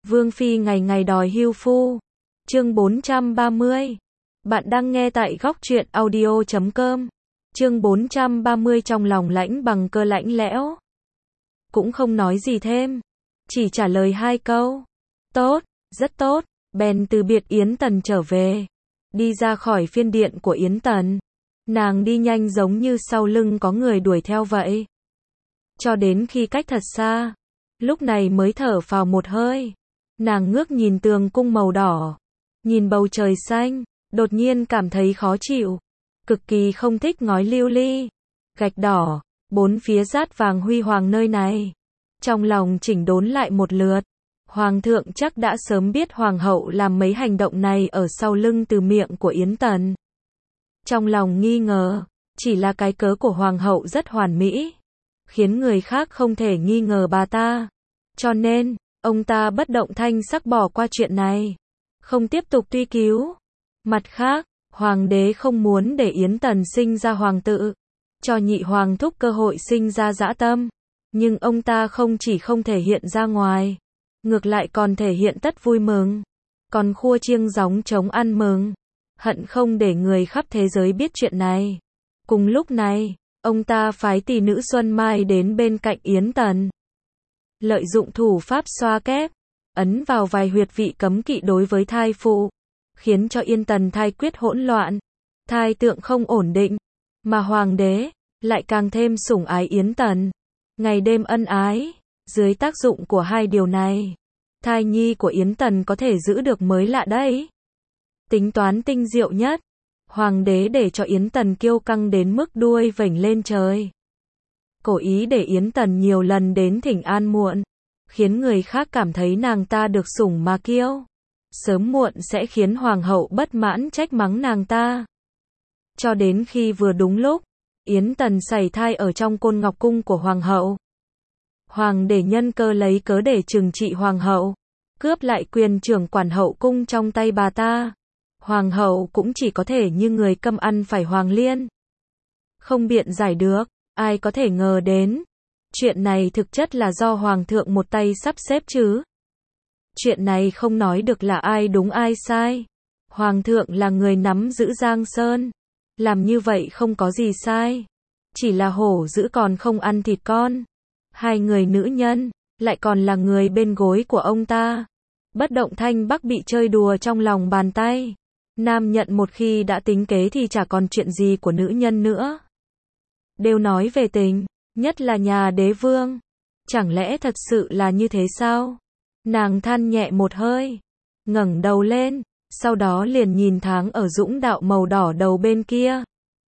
Vương Phi ngày ngày đòi hưu phu. Chương 430. Bạn đang nghe tại góc truyện audio.com. Chương 430. Trong lòng Lãnh Bằng Cơ lạnh lẽo. Cũng không nói gì thêm. Chỉ trả lời 2 câu. Tốt, rất tốt. Bèn từ biệt Yến Tần trở về. Đi ra khỏi phiên điện của Yến Tần. Nàng đi nhanh giống như sau lưng có người đuổi theo vậy. Cho đến khi cách thật xa. Lúc này mới thở phào một hơi. Nàng ngước nhìn tường cung màu đỏ. Nhìn bầu trời xanh. Đột nhiên cảm thấy khó chịu. Cực kỳ không thích ngói lưu ly. Gạch đỏ. Bốn phía rát vàng huy hoàng nơi này. Trong lòng chỉnh đốn lại một lượt. Hoàng thượng chắc đã sớm biết hoàng hậu làm mấy hành động này ở sau lưng từ miệng của Yến Tần. Trong lòng nghi ngờ. Chỉ là cái cớ của hoàng hậu rất hoàn mỹ. Khiến người khác không thể nghi ngờ bà ta. Cho nên, ông ta bất động thanh sắc bỏ qua chuyện này. Không tiếp tục truy cứu. Mặt khác, hoàng đế không muốn để Yến Tần sinh ra hoàng tự. Cho nhị hoàng thúc cơ hội sinh ra dã tâm. Nhưng ông ta không chỉ không thể hiện ra ngoài. Ngược lại còn thể hiện tất vui mừng. Còn khua chiêng gióng trống ăn mừng. Hận không để người khắp thế giới biết chuyện này. Cùng lúc này, ông ta phái tỷ nữ Xuân Mai đến bên cạnh Yến Tần. Lợi dụng thủ pháp xoa kép, ấn vào vài huyệt vị cấm kỵ đối với thai phụ, khiến cho Yến Tần thai quyết hỗn loạn, thai tượng không ổn định, mà hoàng đế lại càng thêm sủng ái Yến Tần, ngày đêm ân ái. Dưới tác dụng của hai điều này, thai nhi của Yến Tần có thể giữ được mới lạ đấy. Tính toán tinh diệu nhất, hoàng đế để cho Yến Tần kiêu căng đến mức đuôi vểnh lên trời. Cố ý để Yến Tần nhiều lần đến thỉnh an muộn, khiến người khác cảm thấy nàng ta được sủng mà kiêu. Sớm muộn sẽ khiến hoàng hậu bất mãn trách mắng nàng ta. Cho đến khi vừa đúng lúc, Yến Tần sảy thai ở trong côn ngọc cung của hoàng hậu. Hoàng đế nhân cơ lấy cớ để trừng trị hoàng hậu, cướp lại quyền trưởng quản hậu cung trong tay bà ta. Hoàng hậu cũng chỉ có thể như người câm ăn phải hoàng liên. Không biện giải được. Ai có thể ngờ đến, chuyện này thực chất là do hoàng thượng một tay sắp xếp chứ. Chuyện này không nói được là ai đúng ai sai. Hoàng thượng là người nắm giữ Giang Sơn. Làm như vậy không có gì sai. Chỉ là hổ dữ còn không ăn thịt con. Hai người nữ nhân, lại còn là người bên gối của ông ta. Bất động thanh bắc bị chơi đùa trong lòng bàn tay. Nam nhận một khi đã tính kế thì chả còn chuyện gì của nữ nhân nữa. Đều nói về tình, nhất là nhà đế vương. Chẳng lẽ thật sự là như thế sao? Nàng than nhẹ một hơi, ngẩng đầu lên, sau đó liền nhìn tháng ở dũng đạo màu đỏ đầu bên kia.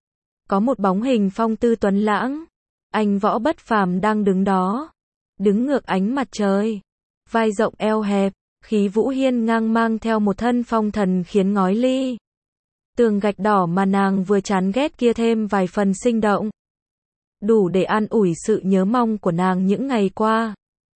Có một bóng hình phong tư tuấn lãng, anh võ bất phàm đang đứng đó, đứng ngược ánh mặt trời, vai rộng eo hẹp, khí vũ hiên ngang mang theo một thân phong thần khiến ngói ly. Tường gạch đỏ mà nàng vừa chán ghét kia thêm vài phần sinh động. Đủ để an ủi sự nhớ mong của nàng những ngày qua.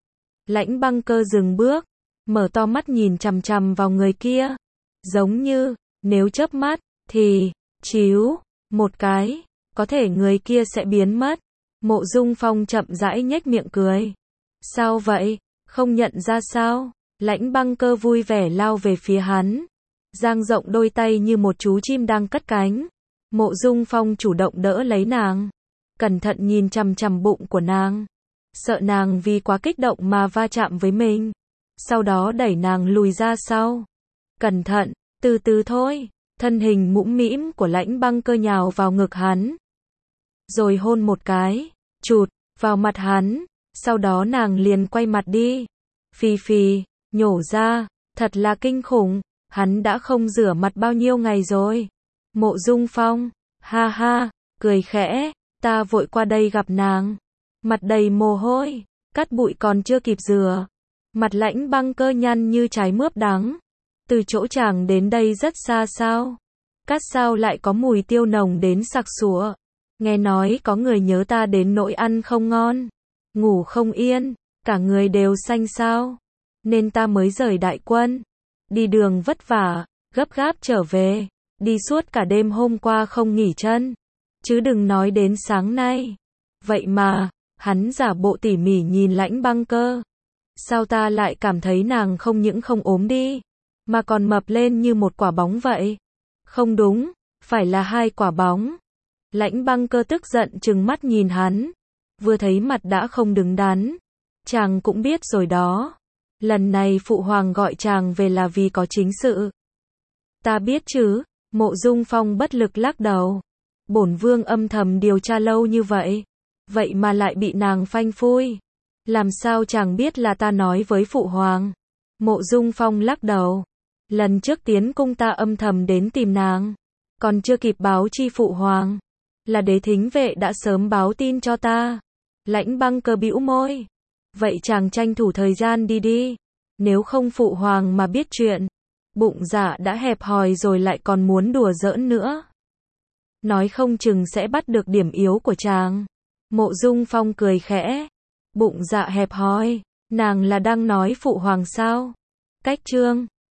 Lãnh Băng Cơ dừng bước, mở to mắt nhìn chằm chằm vào người kia. Giống như, nếu chớp mắt, thì, chíu, một cái, có thể người kia sẽ biến mất. Mộ Dung Phong chậm rãi nhếch miệng cười. Sao vậy, không nhận ra sao? Lãnh Băng Cơ vui vẻ lao về phía hắn. Dang rộng đôi tay như một chú chim đang cất cánh. Mộ Dung Phong chủ động đỡ lấy nàng. Cẩn thận nhìn chằm chằm bụng của nàng. Sợ nàng vì quá kích động mà va chạm với mình. Sau đó đẩy nàng lùi ra sau. Cẩn thận, từ từ thôi. Thân hình mũm mĩm của Lãnh Băng Cơ nhào vào ngực hắn. Rồi hôn một cái, chụt, vào mặt hắn. Sau đó nàng liền quay mặt đi. Phì phì, nhổ ra, thật là kinh khủng. Hắn đã không rửa mặt bao nhiêu ngày rồi. Mộ Dung Phong, ha ha, cười khẽ. Ta vội qua đây gặp nàng. Mặt đầy mồ hôi, cát bụi còn chưa kịp rửa. Mặt Lãnh Băng Cơ nhăn như trái mướp đắng. Từ chỗ chàng đến đây rất xa sao? Cát sao lại có mùi tiêu nồng đến sặc sụa? Nghe nói có người nhớ ta đến nỗi ăn không ngon, ngủ không yên, cả người đều xanh sao? Nên ta mới rời đại quân. Đi đường vất vả, gấp gáp trở về. Đi suốt cả đêm hôm qua không nghỉ chân. Chứ đừng nói đến sáng nay. Vậy mà, hắn giả bộ tỉ mỉ nhìn Lãnh Băng Cơ. Sao ta lại cảm thấy nàng không những không ốm đi, mà còn mập lên như một quả bóng vậy? Không đúng, phải là 2 quả bóng. Lãnh Băng Cơ tức giận trừng mắt nhìn hắn, vừa thấy mặt đã không đứng đắn. Chàng cũng biết rồi đó, lần này phụ hoàng gọi chàng về là vì có chính sự. Ta biết chứ, Mộ Dung Phong bất lực lắc đầu. Bổn vương âm thầm điều tra lâu như vậy, vậy mà lại bị nàng phanh phui. Làm sao chàng biết là ta nói với phụ hoàng? Mộ Dung Phong lắc đầu. Lần trước tiến cung ta âm thầm đến tìm nàng, còn chưa kịp báo chi phụ hoàng, là Đế Thính Vệ đã sớm báo tin cho ta. Lãnh Băng Cơ bĩu môi. Vậy chàng tranh thủ thời gian đi đi, nếu không phụ hoàng mà biết chuyện, bụng dạ đã hẹp hòi rồi lại còn muốn đùa giỡn nữa. Nói không chừng sẽ bắt được điểm yếu của chàng. Mộ Dung Phong cười khẽ. Bụng dạ hẹp hòi, nàng là đang nói phụ hoàng sao? Cách chương